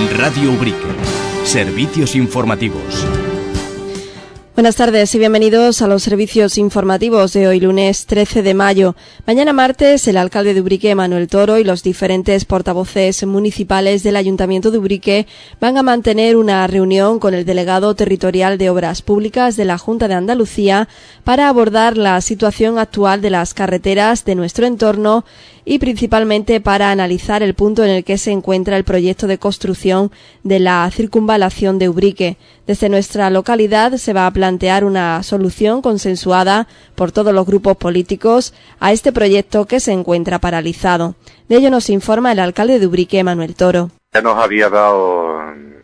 Radio Ubrique. Servicios informativos. Buenas tardes y bienvenidos a los servicios informativos de hoy lunes 13 de mayo. Mañana martes el alcalde de Ubrique, Manuel Toro, y los diferentes portavoces municipales del Ayuntamiento de Ubrique van a mantener una reunión con el delegado territorial de Obras Públicas de la Junta de Andalucía para abordar la situación actual de las carreteras de nuestro entorno y principalmente para analizar el punto en el que se encuentra el proyecto de construcción de la circunvalación de Ubrique. Desde nuestra localidad se va a plantear una solución consensuada por todos los grupos políticos a este proyecto que se encuentra paralizado. De ello nos informa el alcalde de Ubrique, Manuel Toro. Ya nos había dado,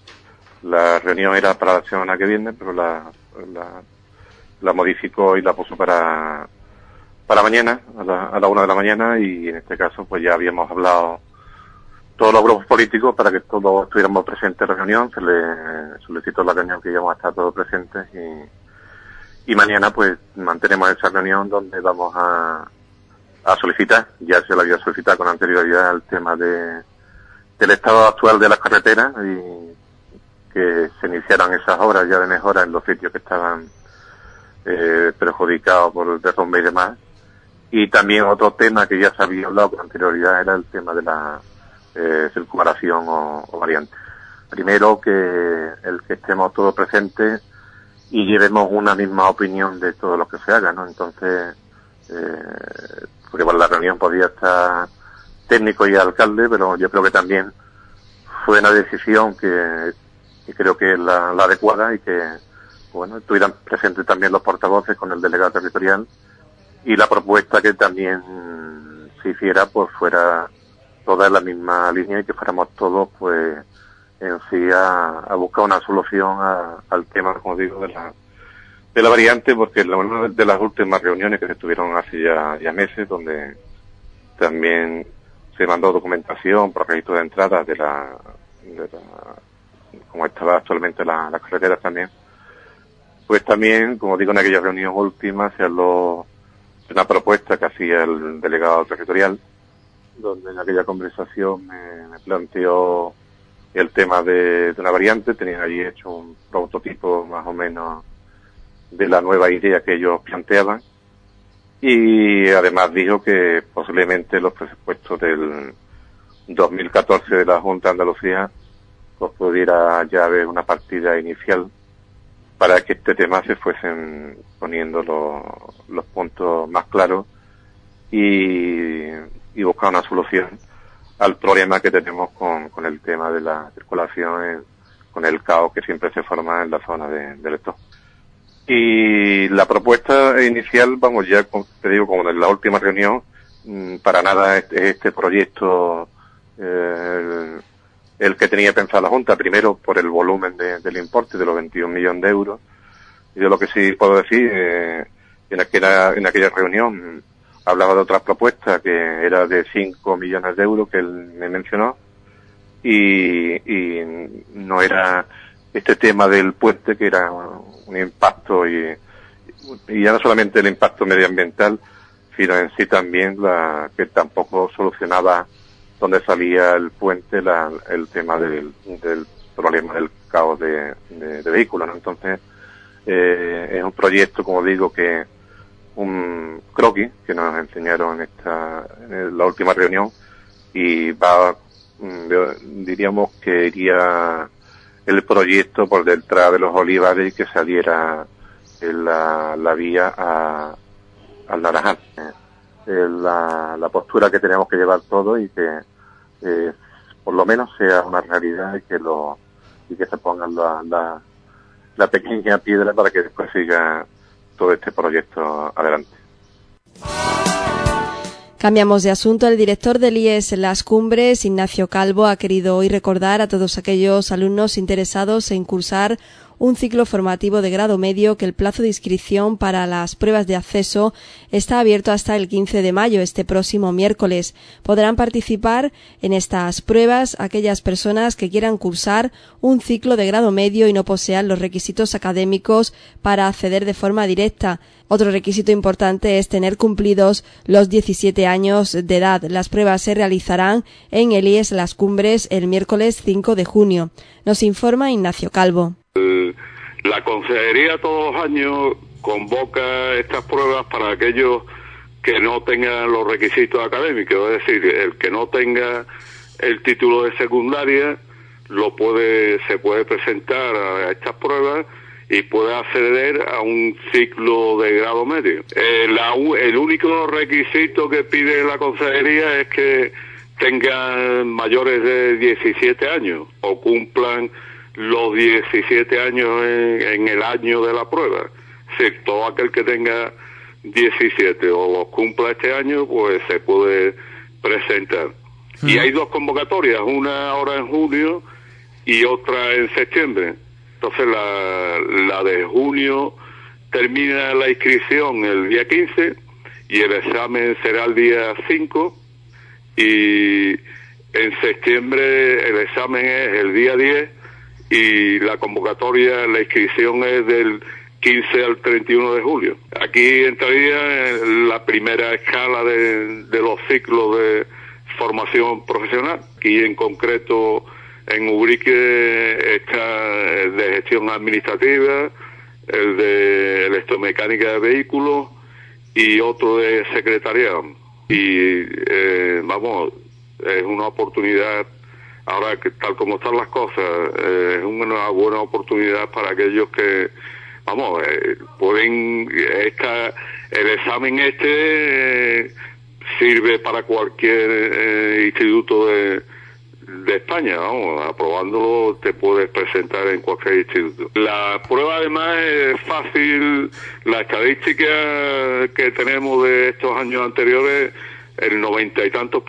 la reunión era para la semana que viene, pero la modificó y la puso para mañana, a la 1 de la mañana, y en este caso pues ya habíamos hablado todos los grupos políticos para que todos estuviéramos presentes en la reunión. Se le solicitó la reunión que íbamos a estar todos presentes y mañana pues mantenemos esa reunión donde vamos a solicitar, ya se lo había solicitado con anterioridad, el tema del estado actual de las carreteras y que se iniciaran esas obras ya de mejora en los sitios que estaban perjudicados por el derrumbe y demás. Y también otro tema que ya se había hablado con anterioridad era el tema de la circunvalación o variante. Primero, que estemos todos presentes y llevemos una misma opinión de todo lo que se haga, ¿no? Entonces, porque bueno, la reunión podía estar técnico y alcalde, pero yo creo que también fue una decisión que creo que es la adecuada y que, bueno, estuvieran presentes también los portavoces con el delegado territorial. Y la propuesta que también se hiciera pues fuera toda en la misma línea y que fuéramos todos pues en sí a buscar una solución al tema, como digo, de la variante, porque en una de las últimas reuniones que se tuvieron hace ya meses, donde también se mandó documentación por registro de entrada de la como estaba actualmente las carreteras también, pues también, como digo, en aquella reunión última se habló una propuesta que hacía el delegado territorial, donde en aquella conversación me planteó el tema de una variante. Tenían allí hecho un prototipo más o menos de la nueva idea que ellos planteaban, y además dijo que posiblemente los presupuestos del 2014 de la Junta de Andalucía pues pudiera ya haber una partida inicial para que este tema se fuesen poniendo los puntos más claros y buscar una solución al problema que tenemos con el tema de la circulación, con el caos que siempre se forma en la zona del Estado. Y la propuesta inicial, vamos, ya te digo, como en la última reunión, para nada este proyecto el que tenía pensado la Junta, primero por el volumen del importe de los 21 millones de euros. Yo lo que sí puedo decir, en aquella reunión hablaba de otra propuesta que era de 5 millones de euros que él me mencionó, y no era este tema del puente, que era un impacto y ya no solamente el impacto medioambiental, sino en sí también que tampoco solucionaba donde salía el puente el tema del problema del caos de vehículos, ¿no? Entonces, es un proyecto, como digo, que un croquis que nos enseñaron en la última reunión, y diríamos que iría el proyecto por detrás de los olivares y que saliera en la vía al Naranjal. La postura que tenemos que llevar todos y que por lo menos sea una realidad y que se pongan la pequeña piedra para que después siga todo este proyecto adelante. Cambiamos de asunto. El director del IES en Las Cumbres, Ignacio Calvo, ha querido hoy recordar a todos aquellos alumnos interesados en cursar un ciclo formativo de grado medio que el plazo de inscripción para las pruebas de acceso está abierto hasta el 15 de mayo, este próximo miércoles. Podrán participar en estas pruebas aquellas personas que quieran cursar un ciclo de grado medio y no posean los requisitos académicos para acceder de forma directa. Otro requisito importante es tener cumplidos los 17 años de edad. Las pruebas se realizarán en el IES Las Cumbres el miércoles 5 de junio. Nos informa Ignacio Calvo. La Consejería todos los años convoca estas pruebas para aquellos que no tengan los requisitos académicos, es decir, el que no tenga el título de secundaria se puede presentar a estas pruebas y puede acceder a un ciclo de grado medio. El único requisito que pide la Consejería es que tengan mayores de 17 años o cumplan los 17 años en el año de la prueba. Es decir, todo aquel que tenga 17 o los cumpla este año, pues se puede presentar. Y hay dos convocatorias, una ahora en junio y otra en septiembre. Entonces la de junio termina la inscripción el día 15 y el examen será el día 5, y en septiembre el examen es el día 10 y la convocatoria, la inscripción es del 15 al 31 de julio. Aquí entraría la primera escala de los ciclos de formación profesional. Aquí en concreto en Ubrique está el de gestión administrativa, el de electromecánica de vehículos y otro de secretariado. Y es una oportunidad, ahora que tal como están las cosas, es una buena oportunidad para aquellos que pueden el examen sirve para cualquier instituto de España, aprobándolo te puedes presentar en cualquier instituto. La prueba además es fácil, la estadística que tenemos de estos años anteriores, el 90 y tantos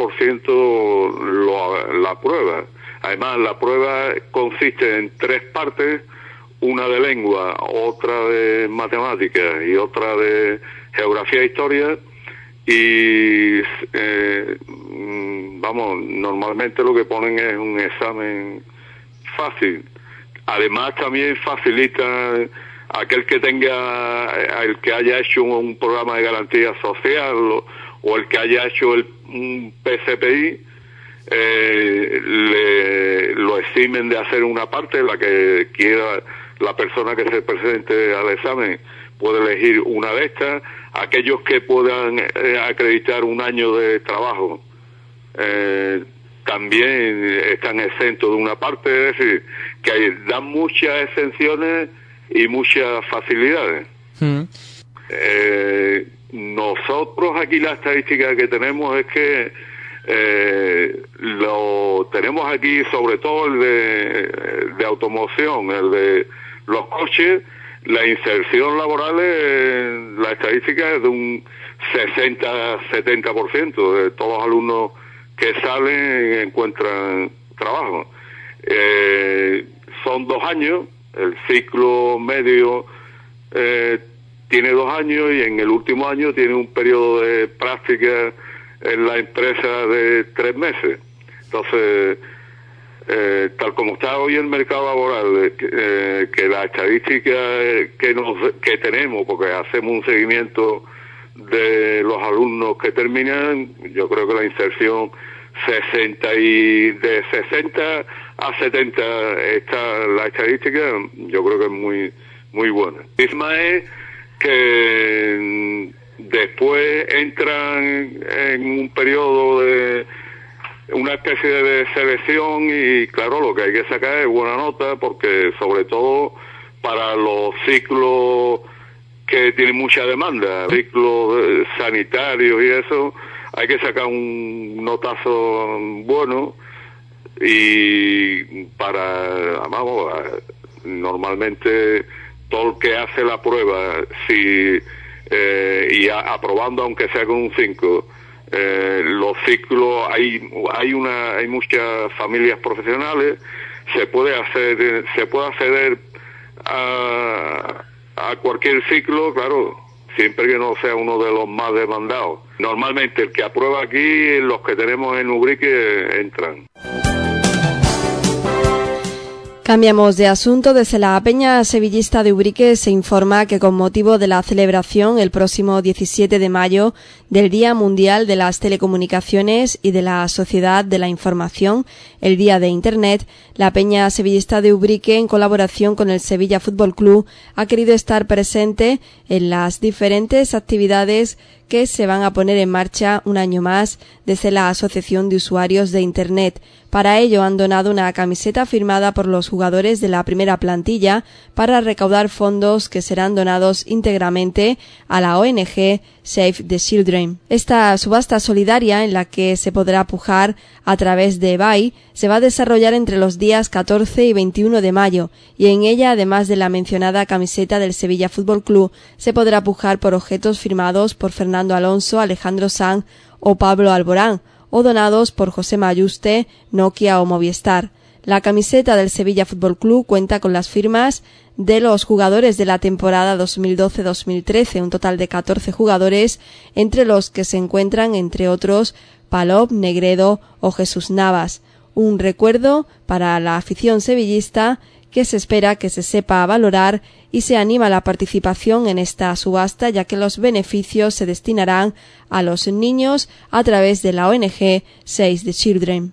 % la prueba. Además la prueba consiste en 3 partes, una de lengua, otra de matemáticas y otra de geografía e historia, y normalmente lo que ponen es un examen fácil. Además también facilita aquel que el que haya hecho un programa de garantía social o el que haya hecho un PCPI, lo eximen de hacer una parte, la que quiera la persona que se presente al examen puede elegir una de estas. Aquellos que puedan acreditar un año de trabajo también están exentos de una parte, es decir, que dan muchas exenciones y muchas facilidades. Nosotros aquí la estadística que tenemos es que lo tenemos aquí sobre todo el de automoción, el de los coches. La inserción laboral, la estadística es de un 60-70% de todos los alumnos que salen encuentran trabajo. Son 2 años, el ciclo medio tiene 2 años y en el último año tiene un periodo de práctica en la empresa de 3 meses. Entonces, tal como está hoy el mercado laboral, que la estadística que tenemos, porque hacemos un seguimiento de los alumnos que terminan, yo creo que la inserción de 60 a 70 está la estadística, yo creo que es muy muy buena. El tema es que después entran en un periodo de una especie de selección y claro, lo que hay que sacar es buena nota, porque sobre todo para los ciclos que tienen mucha demanda, ciclos sanitarios y eso, hay que sacar un notazo bueno. Y normalmente todo el que hace la prueba, y aprobando aunque sea con un 5, los ciclos, hay muchas familias profesionales, se puede acceder a cualquier ciclo, claro, siempre que no sea uno de los más demandados. Normalmente el que aprueba aquí, los que tenemos en Ubrique entran. Cambiamos de asunto. Desde la Peña Sevillista de Ubrique se informa que con motivo de la celebración el próximo 17 de mayo del Día Mundial de las Telecomunicaciones y de la Sociedad de la Información, el Día de Internet, la Peña Sevillista de Ubrique, en colaboración con el Sevilla Fútbol Club, ha querido estar presente en las diferentes actividades que se van a poner en marcha un año más desde la Asociación de Usuarios de Internet. Para ello han donado una camiseta firmada por los jugadores de la primera plantilla para recaudar fondos que serán donados íntegramente a la ONG Save the Children. Esta subasta solidaria, en la que se podrá pujar a través de eBay, se va a desarrollar entre los días 14 y 21 de mayo, y en ella, además de la mencionada camiseta del Sevilla Fútbol Club, se podrá pujar por objetos firmados por Fernando Alonso, Alejandro Sanz o Pablo Alborán, o donados por José Mayuste, Nokia o Movistar. La camiseta del Sevilla Fútbol Club cuenta con las firmas de los jugadores de la temporada 2012-2013, un total de 14 jugadores, entre los que se encuentran, entre otros, Palop, Negredo o Jesús Navas. Un recuerdo para la afición sevillista que se espera que se sepa valorar, y se anima a la participación en esta subasta, ya que los beneficios se destinarán a los niños a través de la ONG Save the Children.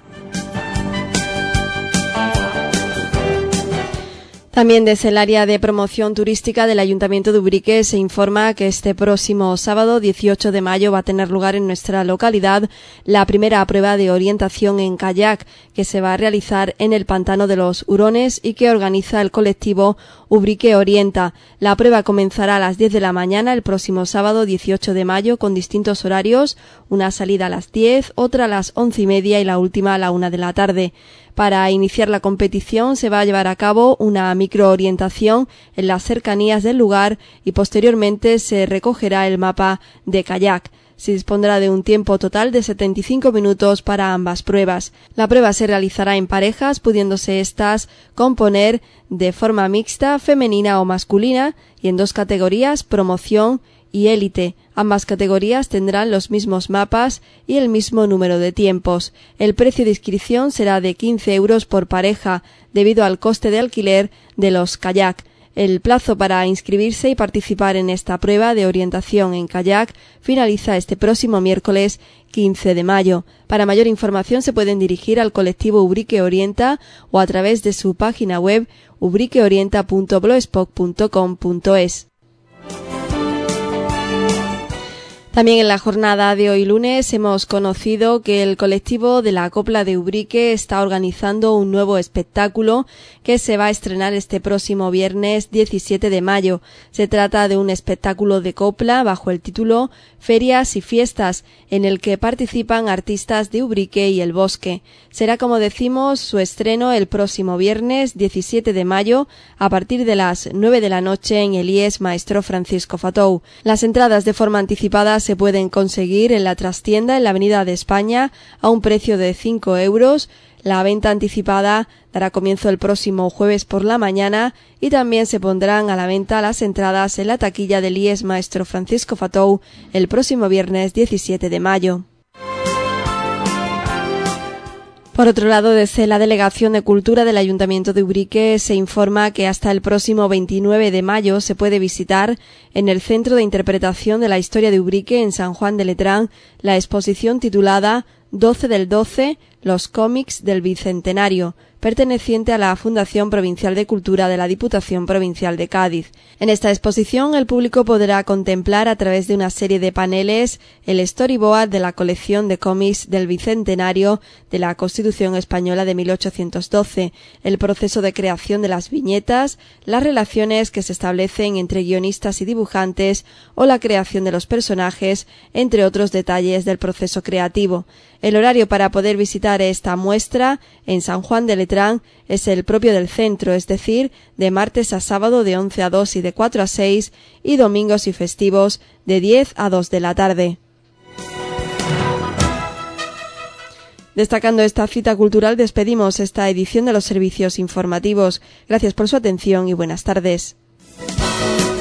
También desde el área de promoción turística del Ayuntamiento de Ubrique se informa que este próximo sábado 18 de mayo va a tener lugar en nuestra localidad la primera prueba de orientación en kayak, que se va a realizar en el Pantano de los Hurones y que organiza el colectivo Ubrique Orienta. La prueba comenzará a las 10 de la mañana el próximo sábado 18 de mayo con distintos horarios, una salida a las 10, otra a las 11:30 y la última a la 1 de la tarde. Para iniciar la competición se va a llevar a cabo una microorientación en las cercanías del lugar y posteriormente se recogerá el mapa de kayak. Se dispondrá de un tiempo total de 75 minutos para ambas pruebas. La prueba se realizará en parejas, pudiéndose estas componer de forma mixta, femenina o masculina, y en dos categorías, promoción y élite. Ambas categorías tendrán los mismos mapas y el mismo número de tiempos. El precio de inscripción será de 15 euros por pareja, debido al coste de alquiler de los kayak. El plazo para inscribirse y participar en esta prueba de orientación en kayak finaliza este próximo miércoles 15 de mayo. Para mayor información se pueden dirigir al colectivo Ubrique Orienta o a través de su página web ubriqueorienta.blogspot.com.es. También en la jornada de hoy lunes hemos conocido que el colectivo de la Copla de Ubrique está organizando un nuevo espectáculo que se va a estrenar este próximo viernes 17 de mayo. Se trata de un espectáculo de copla bajo el título Ferias y Fiestas, en el que participan artistas de Ubrique y El Bosque. Será, como decimos, su estreno el próximo viernes 17 de mayo a partir de las 9 de la noche en el IES Maestro Francisco Fatou. Las entradas de forma anticipada se pueden conseguir en la trastienda en la Avenida de España a un precio de 5 euros. La venta anticipada dará comienzo el próximo jueves por la mañana y también se pondrán a la venta las entradas en la taquilla del IES Maestro Francisco Fatou el próximo viernes 17 de mayo. Por otro lado, desde la Delegación de Cultura del Ayuntamiento de Ubrique se informa que hasta el próximo 29 de mayo se puede visitar en el Centro de Interpretación de la Historia de Ubrique en San Juan de Letrán la exposición titulada 12 del 12, los cómics del Bicentenario, perteneciente a la Fundación Provincial de Cultura de la Diputación Provincial de Cádiz. En esta exposición el público podrá contemplar a través de una serie de paneles el storyboard de la colección de cómics del Bicentenario de la Constitución Española de 1812, el proceso de creación de las viñetas, las relaciones que se establecen entre guionistas y dibujantes o la creación de los personajes, entre otros detalles del proceso creativo. El horario para poder visitar esta muestra en San Juan de Letrán es el propio del centro, es decir, de martes a sábado de 11 a 2 y de 4 a 6 y domingos y festivos de 10 a 2 de la tarde. Destacando esta cita cultural, despedimos esta edición de los servicios informativos. Gracias por su atención y buenas tardes.